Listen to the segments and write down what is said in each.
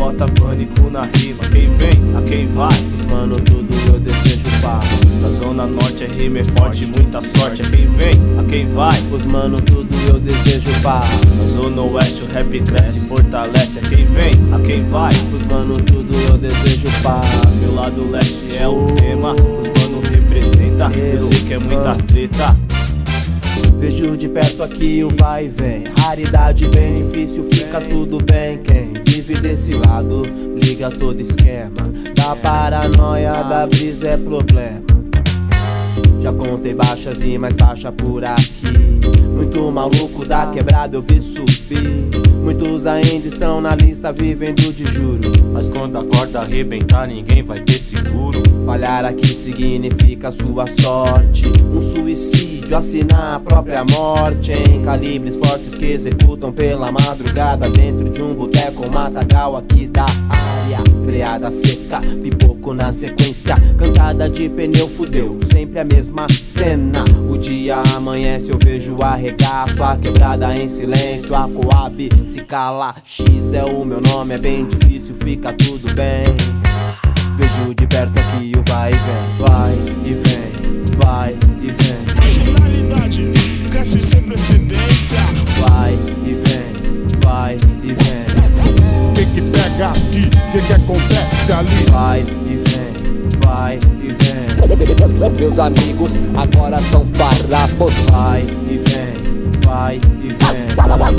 bota pânico na rima. Quem vem, a quem vai, os mano tudo eu desejo paz. Na zona norte a rima é forte, muita sorte. A quem vem, a quem vai, os mano tudo eu desejo paz. Na zona oeste o rap cresce, fortalece. A quem vem, a quem vai, os mano tudo eu desejo paz. Meu lado leste é o tema, os mano representa. Eu sei que é muita treta. Vejo de perto aqui o vai e vem. Raridade bem difícil, fica tudo bem. Quem vive desse lado, liga todo esquema. Da paranoia, da brisa é problema. Já contei baixas e mais baixa por aqui. Muito maluco da quebrada eu vi subir. Muitos ainda estão na lista vivendo de juro. Mas quando a corda arrebentar ninguém vai ter seguro. Falhar aqui significa sua sorte. Um suicídio, assinar a própria morte. Em calibres fortes que executam pela madrugada. Dentro de um boteco ou matagal aqui da área. Freada seca, pipoco na sequência. Cantada de pneu fudeu, sempre a mesma cena. O dia amanhece, eu vejo arregaço. A quebrada em silêncio, a Coab se cala. X é o meu nome, é bem difícil, fica tudo bem. Vejo de perto aqui o vai e vem. Vai e vem, vai e vem. Marginalidade cresce sem precedência. Vai e vem, vai e vem. Que pega aqui, que acontece ali? Vai e vem, vai e vem. Meus amigos agora são farrapos. Vai e vem, vai e vem.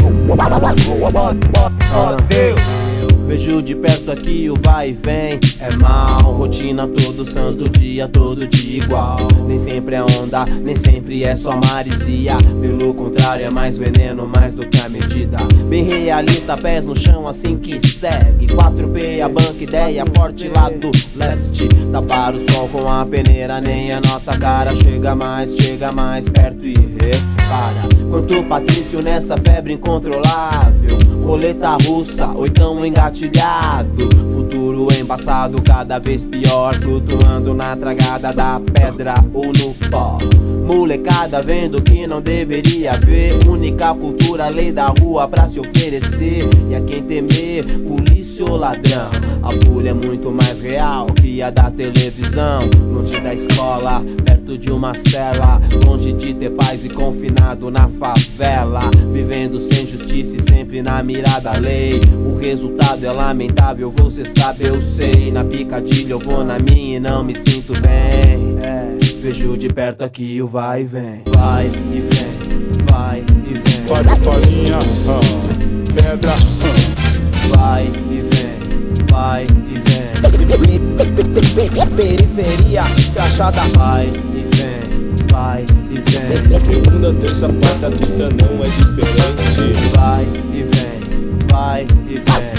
Oh Deus. Vejo de perto aqui o vai e vem. É mal, rotina todo santo dia, todo dia igual. Nem sempre é onda, nem sempre é só maresia. Pelo contrário é mais veneno, mais do que a medida. Bem realista, pés no chão assim que segue. 4P, a banca, ideia forte lá do leste. Tapar o sol com a peneira, nem a nossa cara. Chega mais perto e repara. Quanto Patrício nessa febre incontrolável. Roleta russa, oitão engatilhado. Futuro embaçado, cada vez pior. Flutuando na tragada da pedra ou no pó. Molecada vendo que não deveria ver. Única cultura, lei da rua pra se oferecer. E a quem temer, polícia ou ladrão. A pulha é muito mais real que a da televisão. Longe da escola, perto de uma cela. Longe de ter paz e confinado na favela. Vivendo sem justiça e sempre na mira da lei. O resultado é lamentável, você sabe, eu sei. Na picadilha eu vou na minha e não me sinto bem. Vejo de perto aqui o vai e vem. Vai e vem, vai e vem. Torinha, pedra, vai e vem, vai e vem. Periferia escrachada. Vai e vem, vai e vem. Segunda, terça, quarta, quinta não é diferente. Vai e vem, vai e vem.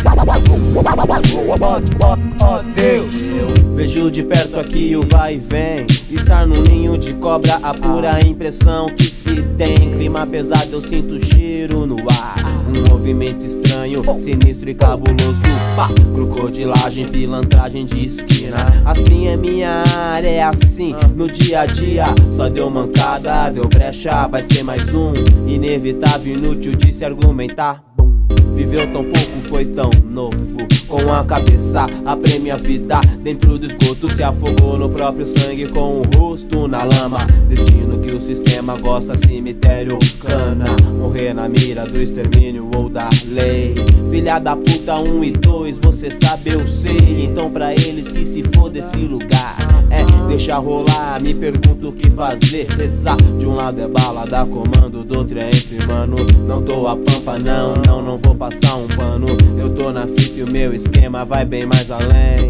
Oh Deus. Vejo de perto aqui o vai e vem. Estar num ninho de cobra, a pura impressão que se tem. Clima pesado, eu sinto cheiro no ar. Um movimento estranho, sinistro e cabuloso. Pá, crocodilagem, pilantragem de esquina. Assim é minha área, é assim no dia a dia. Só deu mancada, deu brecha, vai ser mais um. Inevitável, inútil de se argumentar. Viveu tão pouco, foi tão novo. Com a cabeça, apreme a vida. Dentro do esgoto, se afogou no próprio sangue. Com o rosto na lama. Destino que o sistema gosta, cemitério, cana. Morrer na mira do extermínio ou da lei. Filha da puta 1 e 2, você sabe, eu sei. Então pra eles que se for desse lugar, deixa rolar, me pergunto o que fazer. Rezar, de um lado é bala, dá comando, do outro é entre mano. Não tô a pampa, não vou passar um pano. Eu tô na fita e o meu esquema vai bem mais além.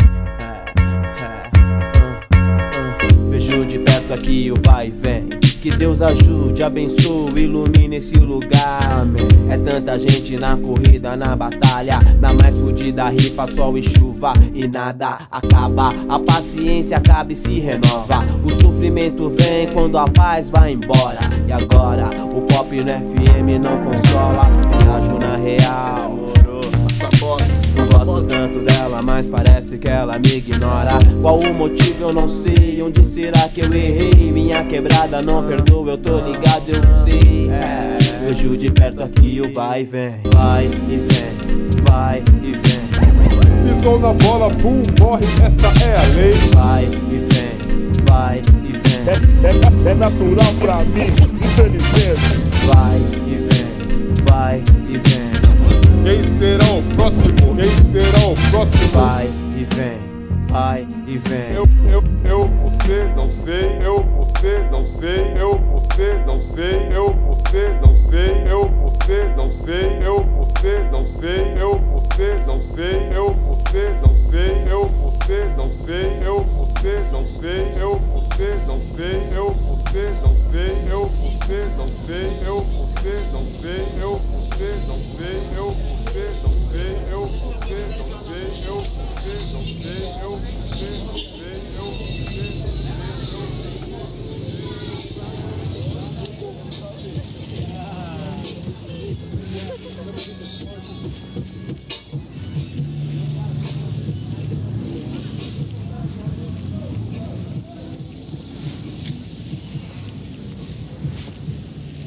Vejo de perto aqui o vai e vem. Que Deus ajude, abençoe, ilumine esse lugar, amém. É tanta gente na corrida, na batalha. Na mais fudida ripa, sol e chuva e nada acaba. A paciência acaba e se renova. O sofrimento vem quando a paz vai embora. E agora, o pop no FM não consola. Viajo na real. Não gosto tanto dela, mas parece que ela me ignora. Qual o motivo eu não sei, onde será que eu errei? Minha quebrada não perdoa, eu tô ligado, eu sei. Vejo de perto aqui o vai e vem. Vai e vem, vai e vem. Pisou na bola, pum, morre, esta é a lei. Vai e vem, vai e vem. É natural pra mim, infelizmente. Vai e vem, vai e vem. Quem será o próximo? Quem será o próximo? Vai e vem, vai e vem. Você não sei, você não sei, você não sei, você não sei, você não sei, você não sei, você não sei, você não sei, você não sei, você não sei, você não sei, você não sei, você não